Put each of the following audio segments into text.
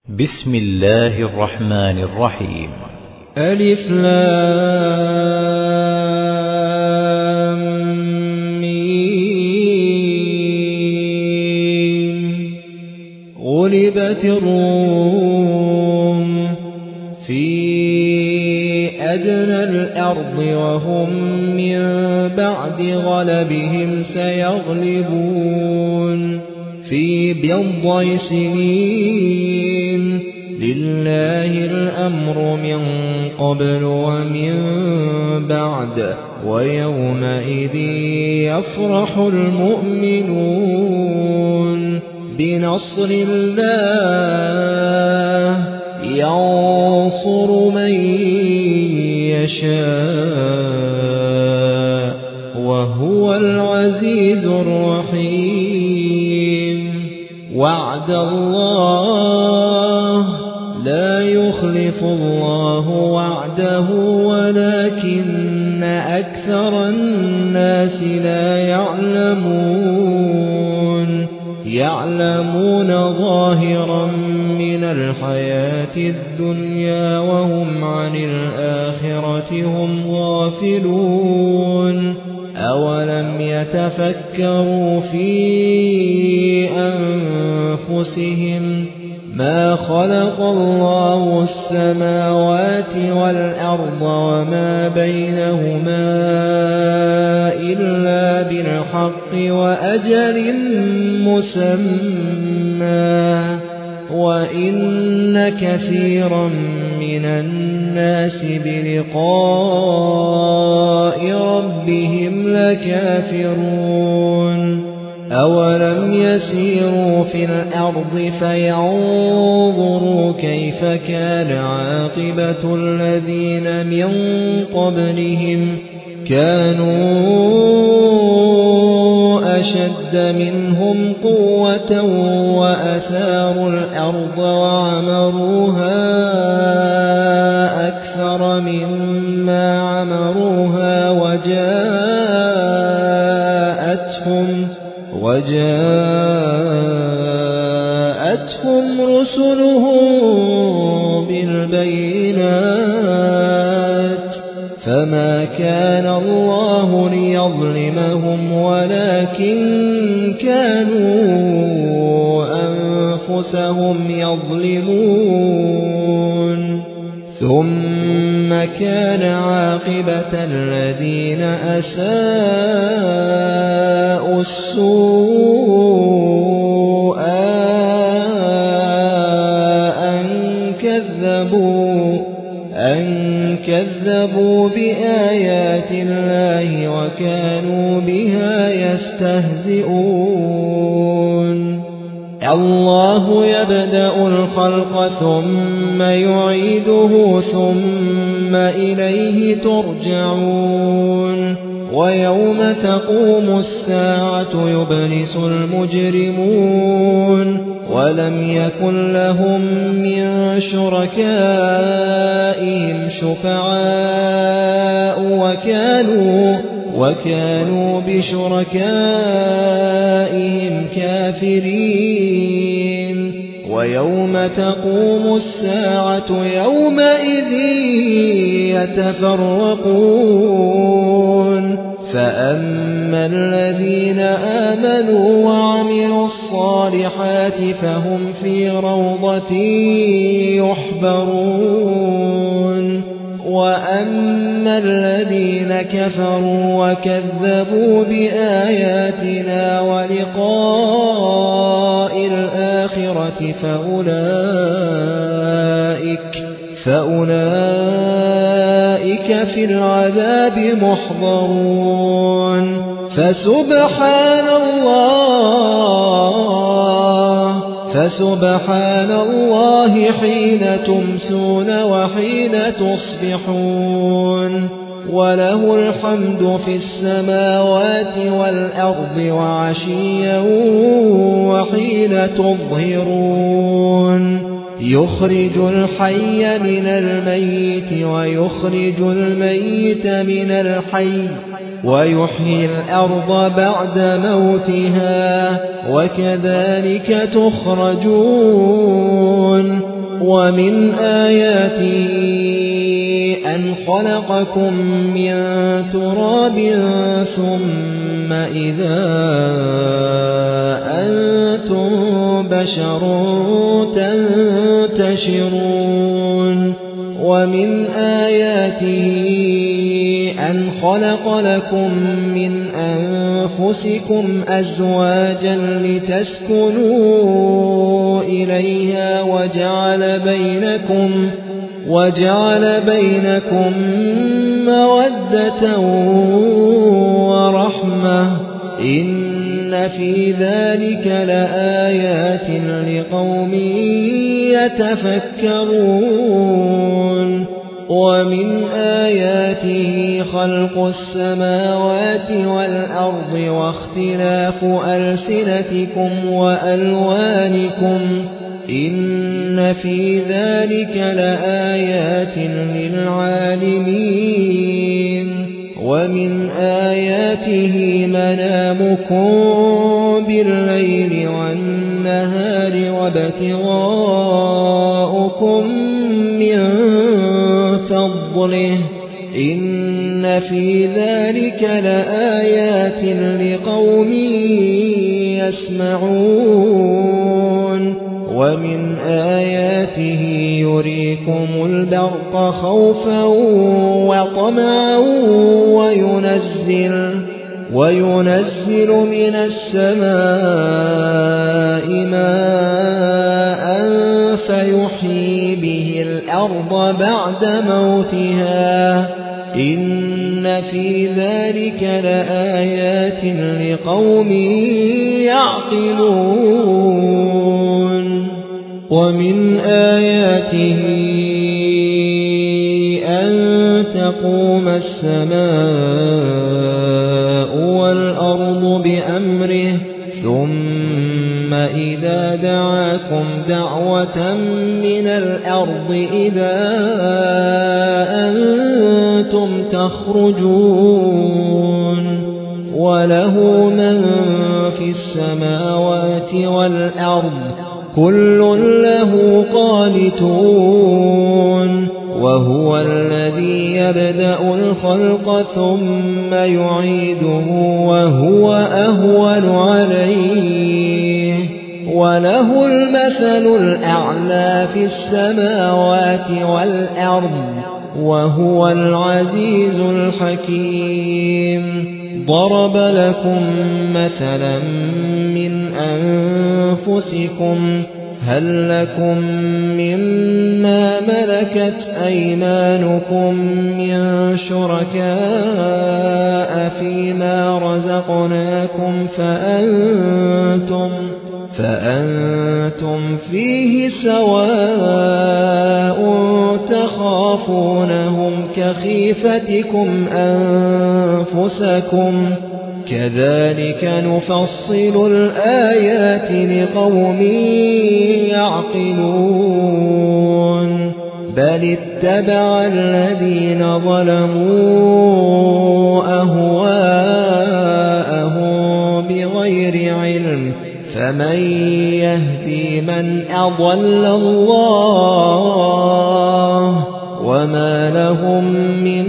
بسم الله الرحمن الرحيم. ألف لام ميم. غلبت الروم في أدنى الأرض وهم من بعد غلبهم سيغلبون في بضع سنين. لله الأمر من قبل ومن بعد ويومئذ يفرح المؤمنون بنصر الله ينصر من يشاء وهو العزيز الرحيم. وعد الله لا يخلف الله وعده ولكن أكثر الناس لا يعلمون ظاهرا من الحياة الدنيا وهم عن الآخرة هم غافلون. أولم يتفكروا في أنفسهم ما خلق الله السماوات والأرض وما بينهما إلا بالحق وأجل مسمى وإن كثيرا من الناس بلقاء ربهم لكافرون. أولم يسيروا في الأرض فينظروا كيف كان عاقبة الذين من قبلهم كانوا أشد منهم قوة وأثاروا الأرض وعمروها أكثر مما عمروها وجاءتهم رسلهم بالبينات فما كان الله ليظلمهم ولكن كانوا أنفسهم يظلمون. ثم كان عاقبة الذين أساءوا السوء أن كذبوا بآيات الله وكانوا بها يستهزئون. الله يبدأ الخلق ثم يعيده ثم إليه ترجعون. ويوم تقوم الساعة يبلس المجرمون ولم يكن لهم من شركائهم شفعاء وكانوا بشركائهم كافرين. ويوم تقوم الساعة يومئذ يتفرقون. فأما الذين آمنوا وعملوا الصالحات فهم في روضة يحبرون. وأما الذين كفروا وكذبوا بآياتنا ولقاء الآخرة فأولئك في العذاب محضرون. فسبحان الله حين تمسون وحين تصبحون وله الحمد في السماوات والأرض وعشيا وحين تظهرون. يخرج الحي من الميت ويخرج الميت من الحي ويحيي الأرض بعد موتها وكذلك تخرجون. ومن آياته أن خلقكم من تراب ثم إذا أنتم بشر تنتشرون ومن آياته أن خلق لكم من أنفسكم أزواجا لتسكنوا إليها وجعل بينكم مودة ورحمة إن في ذلك لآيات لقوم يتفكرون ومن آياته خلق السماوات والأرض واختلاف ألسنتكم وألوانكم إن في ذلك لآيات للعالمين ومن آياته منامكم بالليل والنهار وابتغاؤكم من فضله إن في ذلك لآيات لقوم يسمعون ومن آياته يريكم البرق خوفا وطمعا وينزل من السماء ماء فيحيي به الأرض بعد موتها إن في ذلك لآيات لقوم يعقلون ومن آياته أن تقوم السماء والأرض بأمره ثم إذا دعاكم دعوة من الأرض إذا أنتم تخرجون وله من في السماوات والأرض كل له قانتون وهو الذي يبدأ الخلق ثم يعيده وهو أهون عليه وله المثل الأعلى في السماوات والأرض وهو العزيز الحكيم ضرب لكم مثلا من أنفسكم هل لكم مما ملكت أيمانكم من شركاء فيما رزقناكم فأنتم فيه سواء تخافونهم كخيفتكم أنفسكم كذلك نفصل الآيات لقوم يعقلون بل اتبع الذين ظلموا أهواءهم بغير علم فمن يهدي من أضل الله وما لهم من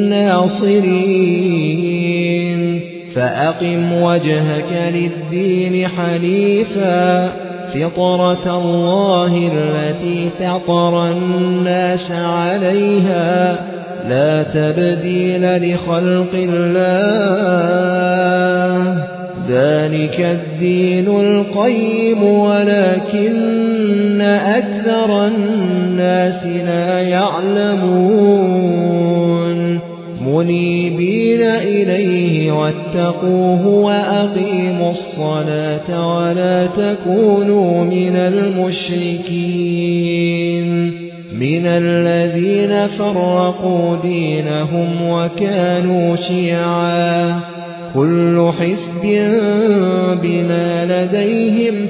ناصرين فأقم وجهك للدين حنيفا فطرة الله التي فطر الناس عليها لا تبديل لخلق الله ذلك الدين القيم ولكن أكثر الناس لا يعلمون منيبين إليه واتقوه وأقيموا الصلاة ولا تكونوا من المشركين من الذين فرقوا دينهم وكانوا شيعا كل حزب بما لديهم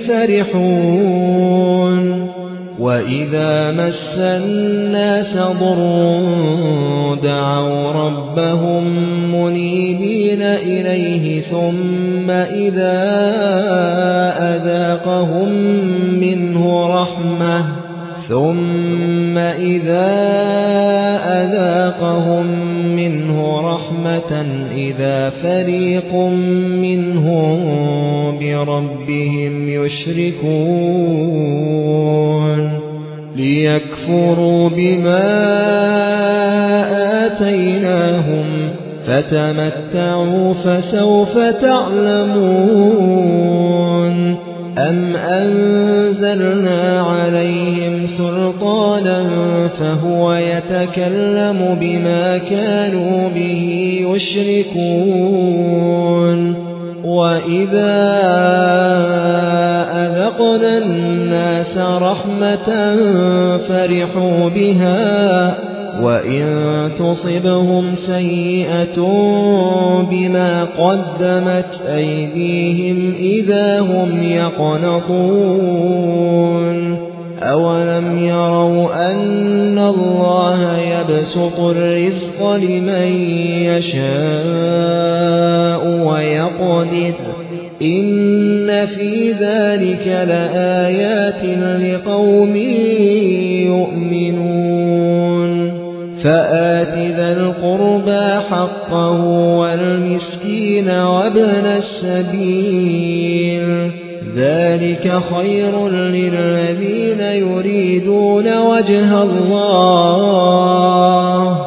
فرحون وإذا مس الناس ضر دعوا ربهم منيبين إليه ثم إذا أذاقهم منه رحمة ثم إذا أذاقهم منه رحمة إذا فريق منهم بربهم يشركون ليكفروا بما آتيناهم فتمتعوا فسوف تعلمون أم أنزلنا عليهم سلطانا فهو يتكلم بما كانوا به يشركون وإذا أذقنا الناس رحمة فرحوا بها وإن تصبهم سيئة بما قدمت أيديهم إذا هم يقنطون أولم يروا أن الله يبسط الرزق لمن يشاء ويقدر إن في ذلك لآيات لقوم يؤمنون فآت ذا القربى حقه والمسكين وابن السبيل ذلك خير للذين يريدون وجه الله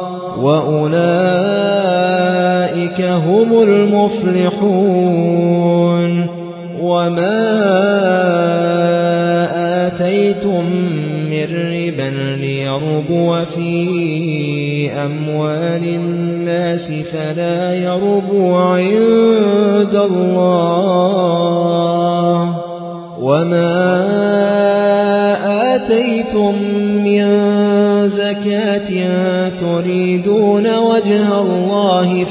وأولئك هم المفلحون وما آتيتم من ربا ليربو في أموال الناس فلا يربو عند الله وما آتيتم من زكاة تريدون وجه الله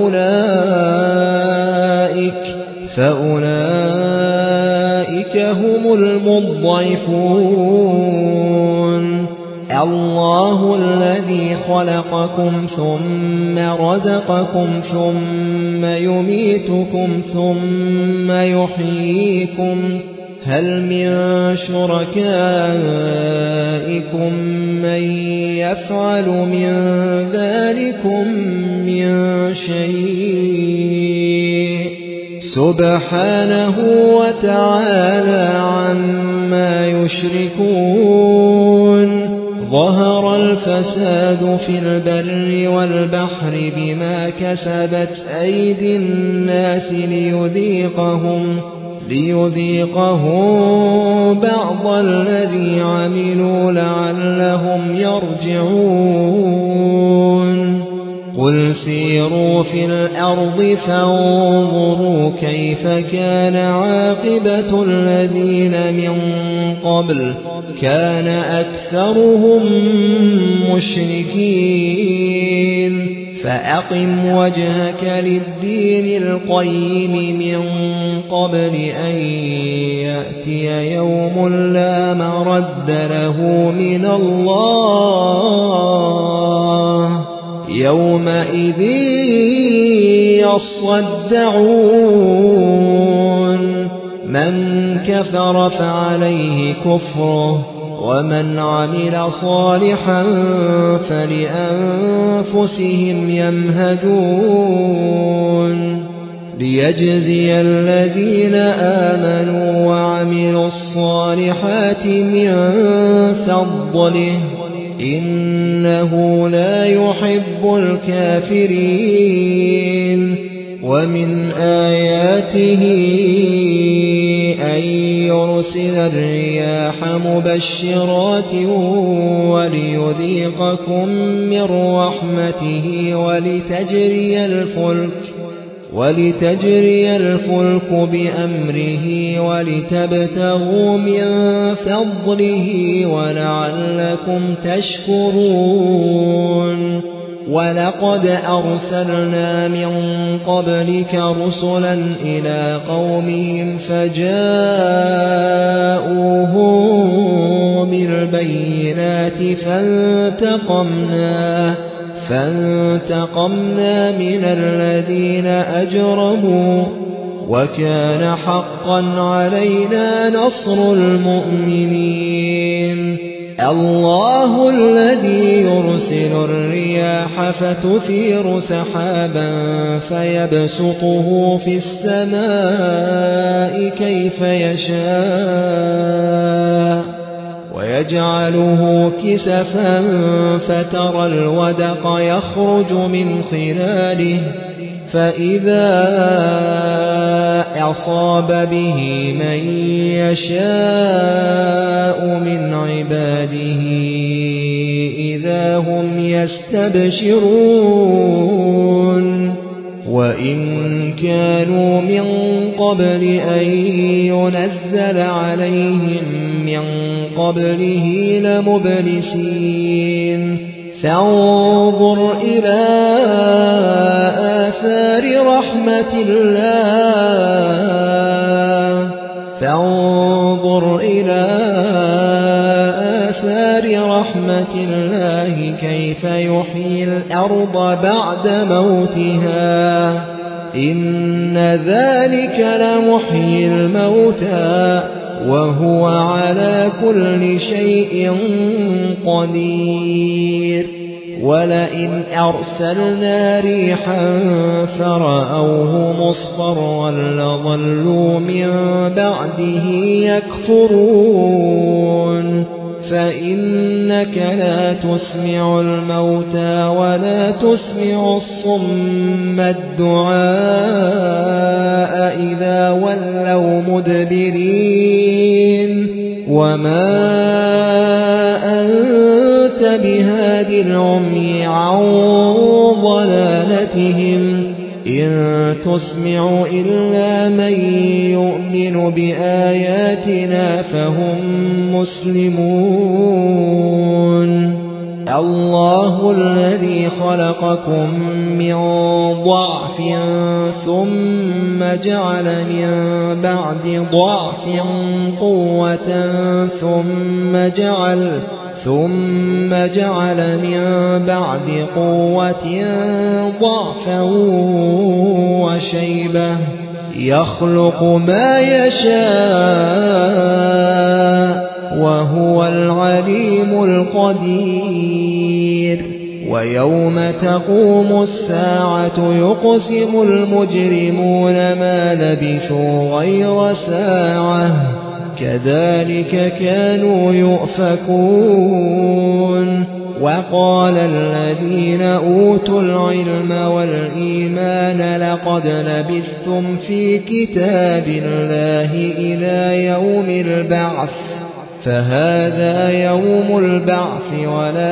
فأولئك هم المضعفون الله الذي خلقكم ثم رزقكم ثم يميتكم ثم يحييكم هل من شركائكم من يفعل من ذلكم من شيء سبحانه وتعالى عما يشركون ظهر الفساد في البر والبحر بما كسبت أيدي الناس ليذيقهم بعض الذي عملوا لعلهم يرجعون قل سيروا في الأرض فانظروا كيف كان عاقبة الذين من قبل كان أكثرهم مشركين فأقم وجهك للدين القيم من قبل أن يأتي يوم لا مرد له من الله يومئذ يصدعون من كفر فعليه كفره ومن عمل صالحا فلأنفسهم يمهدون ليجزي الذين آمنوا وعملوا الصالحات من فضله إنه لا يحب الكافرين ومن آياته أن يرسل الرياح مبشرات وليذيقكم من رحمته ولتجري الفلك بأمره ولتبتغوا من فضله ولعلكم تشكرون ولقد أرسلنا من قبلك رسلا إلى قومهم فجاءوهم بالبينات فانتقمنا من الذين أجرموا وكان حقا علينا نصر المؤمنين الله الذي يرسل الرياح فتثير سحابا فيبسطه في السماء كيف يشاء ويجعله كسفا فترى الودق يخرج من خلاله فإذا أصاب به من يشاء من عباده إذا هم يستبشرون وإن كانوا من قبل أن ينزل عليهم من قبله لمبلسين فانظر إلى آثار رحمة الله كيف يحيي الأرض بعد موتها إن ذلك لمحيي الموتى وهو على كل شيء قدير ولئن أرسلنا ريحا فرأوه مصفرا لظلوا من بعده يكفرون فإنك لا تسمع الموتى ولا تسمع الصم الدعاء إذا ولوا مدبرين وما أنت بهاد العمي عن ضلالتهم إن تسمع إلا من يؤمن بآياتنا فهم مسلمون الله الذي خلقكم من ضعف ثم جعل من بعد ضعف قوة ثم جعل من بعد قوة ضعفا وشيبة يخلق ما يشاء وهو العليم القدير ويوم تقوم الساعة يقسم المجرمون ما لبثوا غير ساعة كذلك كانوا يؤفكون وقال الذين أوتوا العلم والإيمان لقد لبثتم في كتاب الله إلى يوم البعث فهذا يوم البعث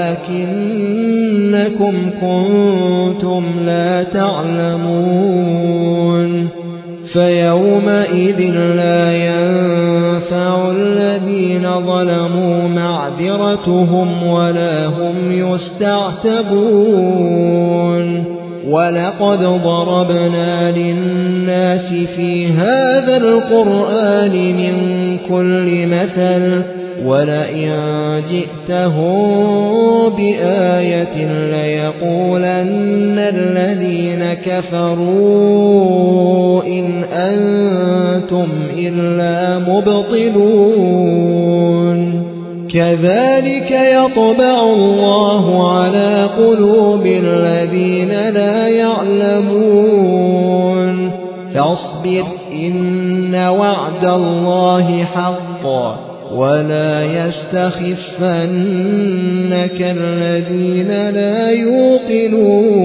ولكنكم كنتم لا تعلمون فيومئذ لا ينفع الذين ظلموا معذرتهم ولا هم يستعتبون ولقد ضربنا للناس في هذا القرآن من كل مثل ولئن جئتهم بآية ليقولن الذين كفروا إن أنتم إلا مبطلون كذلك يطبع الله على قلوب الذين لا يعلمون فاصبر إن وعد الله حق ولا يستخفنك الذين لا يوقنون